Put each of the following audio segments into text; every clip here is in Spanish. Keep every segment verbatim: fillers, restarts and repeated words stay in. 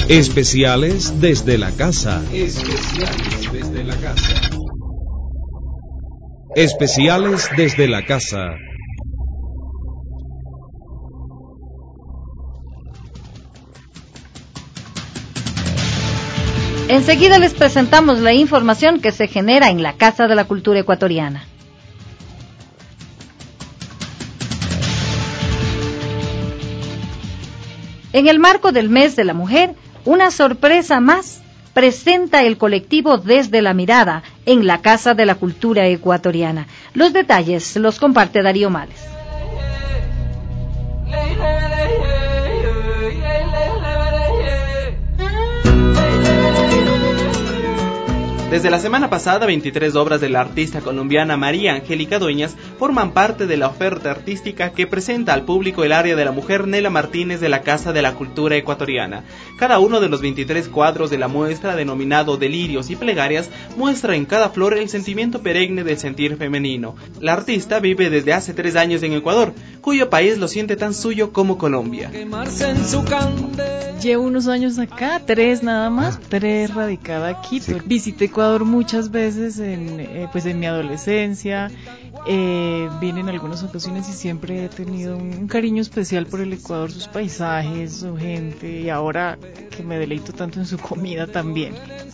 Especiales desde la casa. Especiales desde la casa. Especiales desde la casa. Enseguida les presentamos la información que se genera en la Casa de la Cultura Ecuatoriana. En el marco del Mes de la Mujer, una sorpresa más presenta el colectivo Desde la Mirada en la Casa de la Cultura Ecuatoriana. Los detalles los comparte Darío Males. Desde la semana pasada, veintitrés obras de la artista colombiana María Angélica Dueñas forman parte de la oferta artística que presenta al público el área de la mujer Nela Martínez de la Casa de la Cultura Ecuatoriana. Cada uno de los veintitrés cuadros de la muestra, denominado Delirios y Plegarias, muestra en cada flor el sentimiento perenne del sentir femenino. La artista vive desde hace tres años en Ecuador, cuyo país lo siente tan suyo como Colombia. Llevo unos años acá, tres nada más, tres radicada aquí. Sí. Visité Ecuador muchas veces en, eh, pues en mi adolescencia, eh, vine en algunas ocasiones y siempre he tenido un, un cariño especial por el Ecuador, sus paisajes, su gente, y ahora que me deleito tanto en su comida también.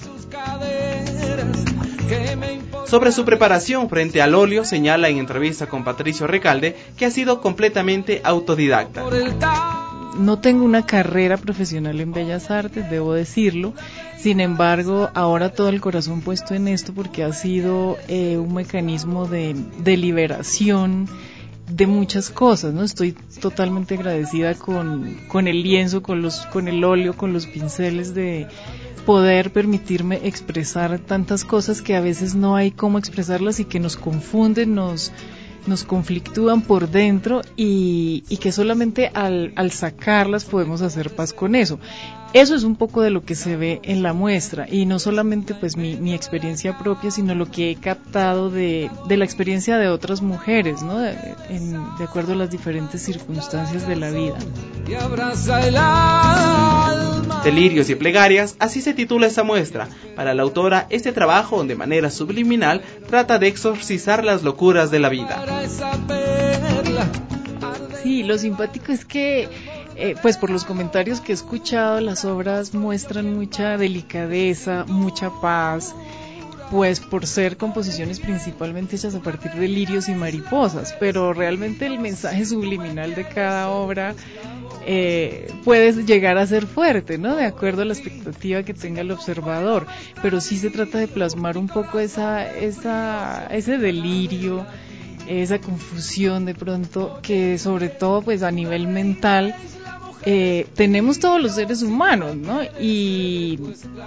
Sobre su preparación frente al óleo, señala en entrevista con Patricio Recalde que ha sido completamente autodidacta. No tengo una carrera profesional en Bellas Artes, debo decirlo. Sin embargo, ahora todo el corazón puesto en esto porque ha sido eh, un mecanismo de, de liberación de muchas cosas, ¿no? Estoy totalmente agradecida con, con el lienzo, con los, con el óleo, con los pinceles, de poder permitirme expresar tantas cosas que a veces no hay cómo expresarlas y que nos confunden, nos nos conflictúan por dentro y, y que solamente al, al sacarlas podemos hacer paz con eso. Eso es un poco de lo que se ve en la muestra, y no solamente pues mi, mi experiencia propia, sino lo que he captado de, de la experiencia de otras mujeres, ¿no? De, en, de acuerdo a las diferentes circunstancias de la vida. Y abraza el alma. Delirios y Plegarias, así se titula esta muestra. Para la autora, este trabajo, de manera subliminal, trata de exorcizar las locuras de la vida. Sí, lo simpático es que Eh, pues por los comentarios que he escuchado, las obras muestran mucha delicadeza, mucha paz, pues por ser composiciones principalmente hechas a partir de lirios y mariposas, pero realmente el mensaje subliminal de cada obra eh, puede llegar a ser fuerte, ¿no? De acuerdo a la expectativa que tenga el observador, pero sí se trata de plasmar un poco esa, esa, ese delirio, esa confusión de pronto, que sobre todo pues a nivel mental Eh, tenemos todos los seres humanos, ¿no? Y,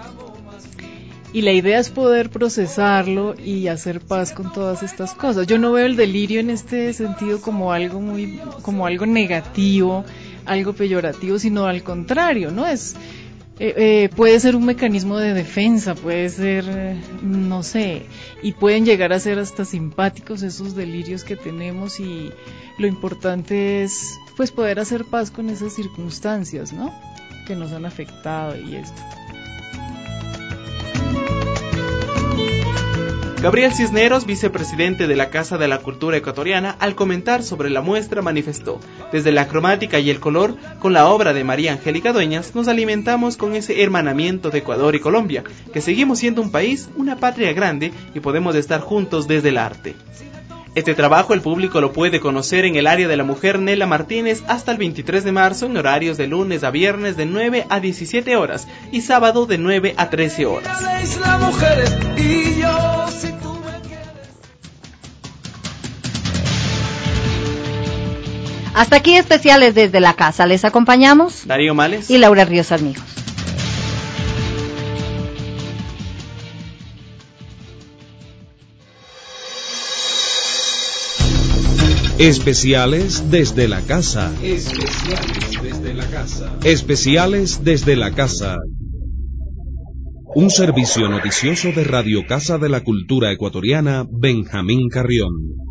y la idea es poder procesarlo y hacer paz con todas estas cosas. Yo no veo el delirio en este sentido como algo muy, como algo negativo, algo peyorativo, sino al contrario, ¿no? Es eh, eh, puede ser un mecanismo de defensa, puede ser, eh, no sé, y pueden llegar a ser hasta simpáticos esos delirios que tenemos, y lo importante es pues poder hacer paz con esas circunstancias, ¿no? Que nos han afectado y esto. Gabriel Cisneros, vicepresidente de la Casa de la Cultura Ecuatoriana, al comentar sobre la muestra manifestó: desde la cromática y el color, con la obra de María Angélica Dueñas, nos alimentamos con ese hermanamiento de Ecuador y Colombia, que seguimos siendo un país, una patria grande, y podemos estar juntos desde el arte. Este trabajo el público lo puede conocer en el área de la mujer Nela Martínez hasta el veintitrés de marzo en horarios de lunes a viernes de nueve a diecisiete horas y sábado de nueve a trece horas. Hasta aquí especiales desde la casa. Les acompañamos Darío Males y Laura Ríos Armijos. Especiales desde la casa. Especiales desde la casa. Especiales desde la casa. Un servicio noticioso de Radio Casa de la Cultura Ecuatoriana, Benjamín Carrión.